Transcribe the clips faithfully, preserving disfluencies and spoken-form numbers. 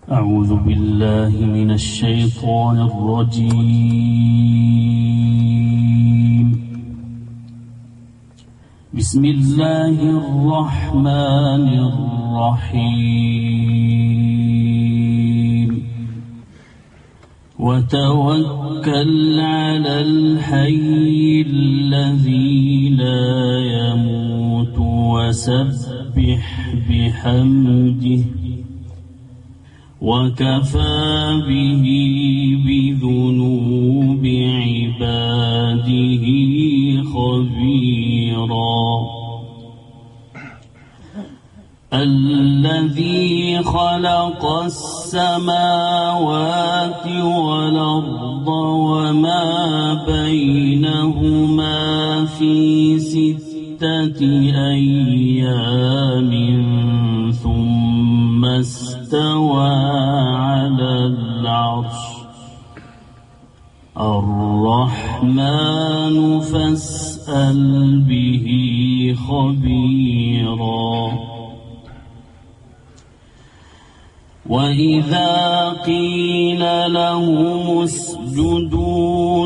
أعوذ بالله من الشيطان الرجيم. بسم الله الرحمن الرحيم. وتوكل على الحي الذي لا يموت وسبح بحمده وكفى به بذنوب عباده خبيرا. الذي خلق السماوات والأرض وما بينهما في ستة أيام ثم استوى على العرش الرحمن فاسأل به خبيرا. وإذا قيل لهم اسجدوا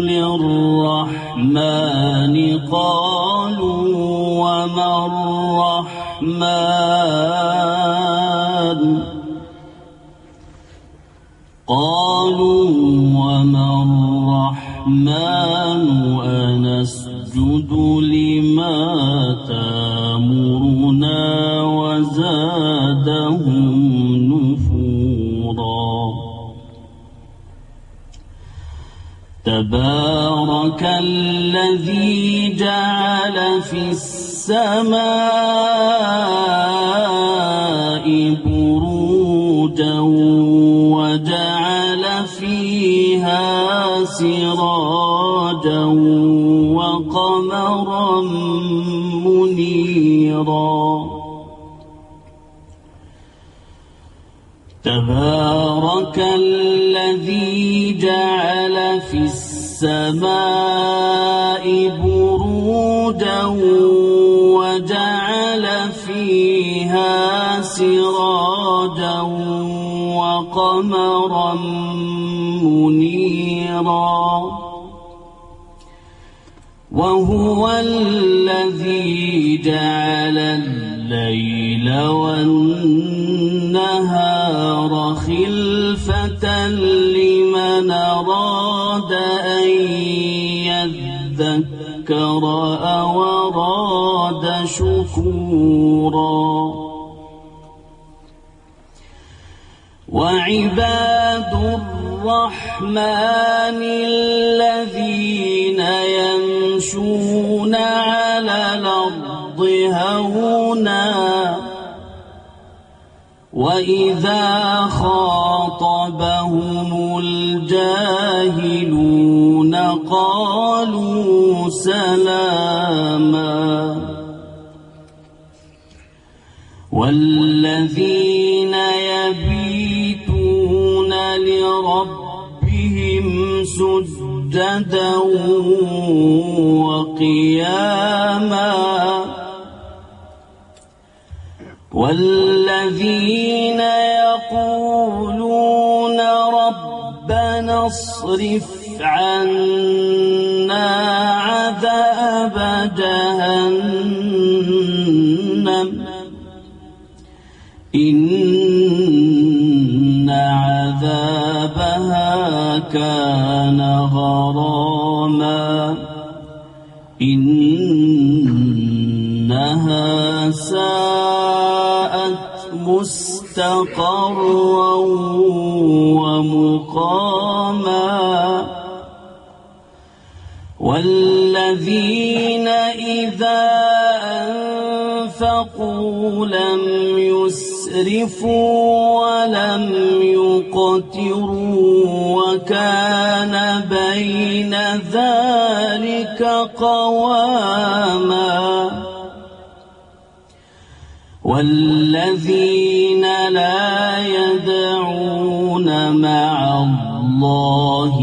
للرحمن قالوا وما الرحمن قالوا وما الرحمن أنسجد لما تأمرنا وزادهم نفورا. تبارك الذي جعل في السماء بروجا وجعل فيها سراجا وقمرا منيرا. تبارك الذي جعل في السماء بروجا وجعل فيها سراجا وقمرا منيرا. وهو الذي جعل الليل والنهار خلفة لمن أراد أن يذكر أو أراد شكورا. وعباد الرحمن الذين يمشون على الأرض هونا وإذا خاطبهم الجاهلون قالوا سلاما. والذين يبيتون لربهم سجدا وقياما. والذين يقولون ربنا اصرف عنا عذاب جهنم إن عذابها كان غراما إنها ساءت مستقرا ومقاما. والذين إذا أنفقوا لم يسرفوا ولم يقتروا وكان بين ذلك قواما. والذين لا يدعون مع الله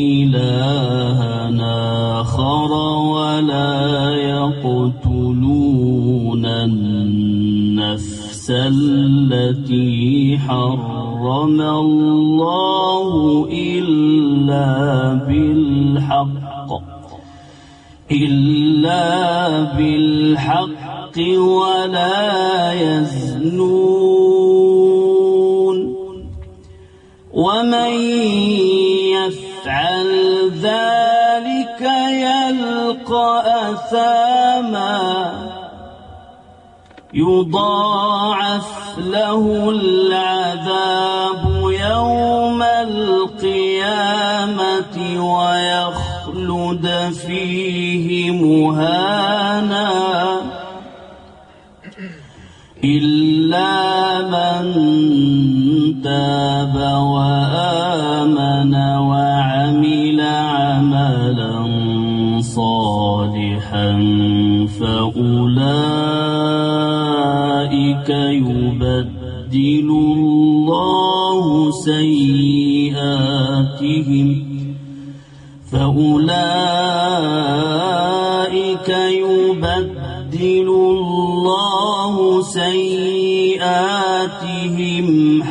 إلها آخر ولا يقتلون النفس التي حرم حرم الله إلا بالحق إلا بالحق ولا يزنون ومن يفعل ذلك يلقى أثاما يضاعف له العذاب يوم القيامة ويخلد فيه مهانا إلا من تاب وآمن وعمل عملا صالحا فأولئك يبدل الله سيئاتهم فأولئك يبدل الله سيئاتهم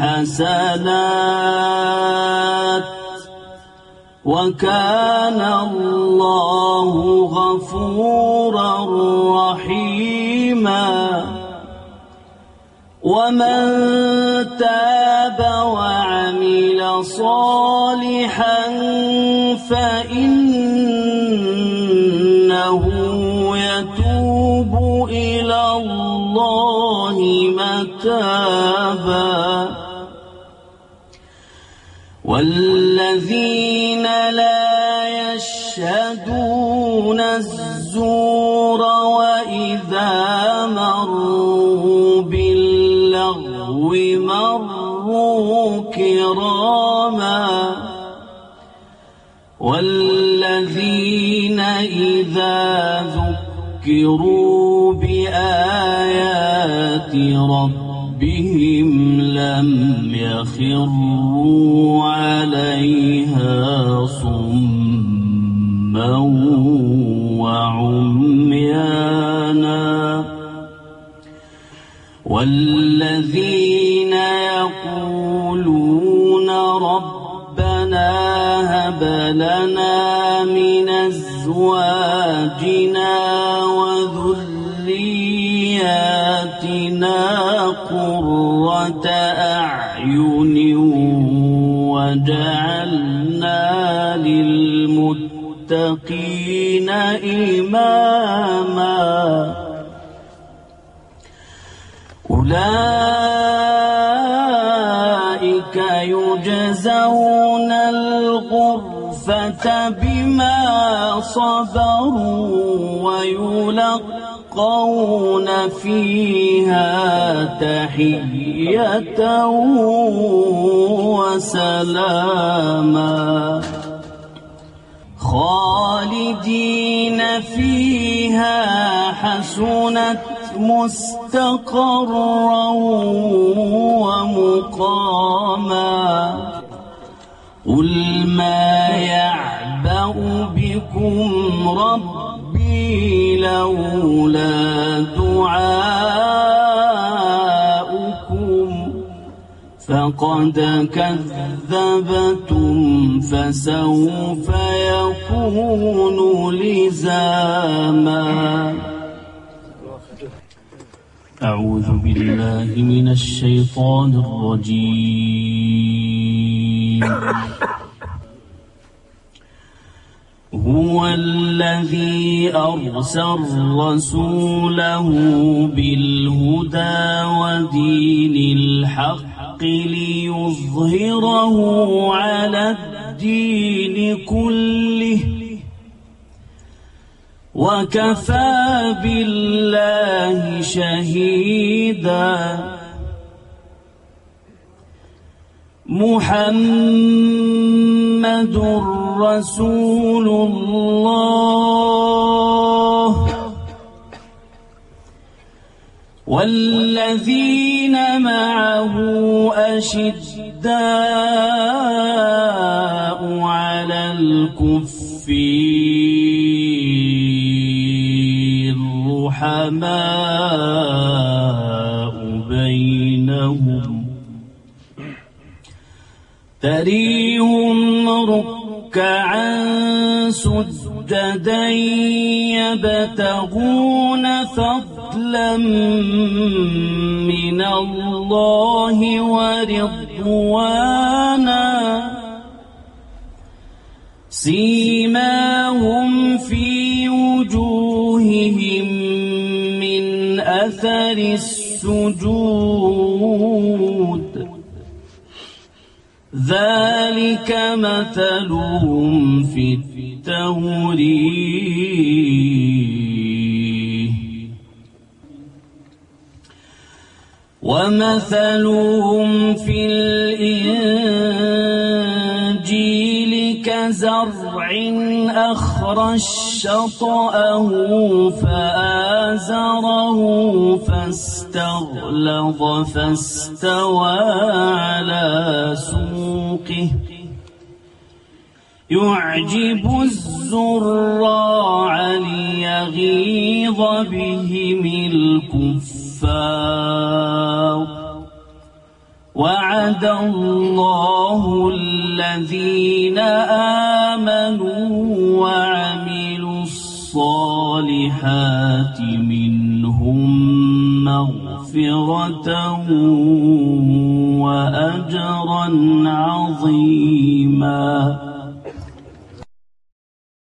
حسنات وكان الله غفورا رحيما ومن تاب وعمل صالحا فإنه يتوب إلى الله متابا والذين لا يشهدون الزور وإذا مروا باللغو مروا كراما والذين إذا ذكروا بآيات ربهم لم يخروا عليها صما وعميانا والذين يقولون ربنا هب لنا من أزواجنا وذرياتنا قرة أعين وجعلنا للمتقين إماما أولئك يجزون الغرفة بما صبروا ويلقون فيها تحية وسلاما خالدين فيها حسنت مستقرا ومقاما قل ما يعبأ بكم ربي لولا دعاؤكم فقد كذبتم فسوف يكون لزاما أعوذ بالله من الشيطان الرجيم هو الذي أرسل رسوله بالهدى ودين الحق ليظهره على الدين كله وكفى بالله شهيدا محمد رسول الله والذين معه أشداء على الكفار رحماء بينهم تريهم ركعا سجدا يبتغون فضلا من الله ورضوانا سيماهم في وجوههم من أثر السجود ذلك مثلهم في التوريه ومثلهم في الإنجيل كزرع أخرج شطأه فآزره فاستغلظ فاستوى على سوقه يعجب الزراع ليغيظ بهم الكفار وعد الله الذين آمنوا وعملوا الصالحات منهم مغفرة وأجرا عظيما.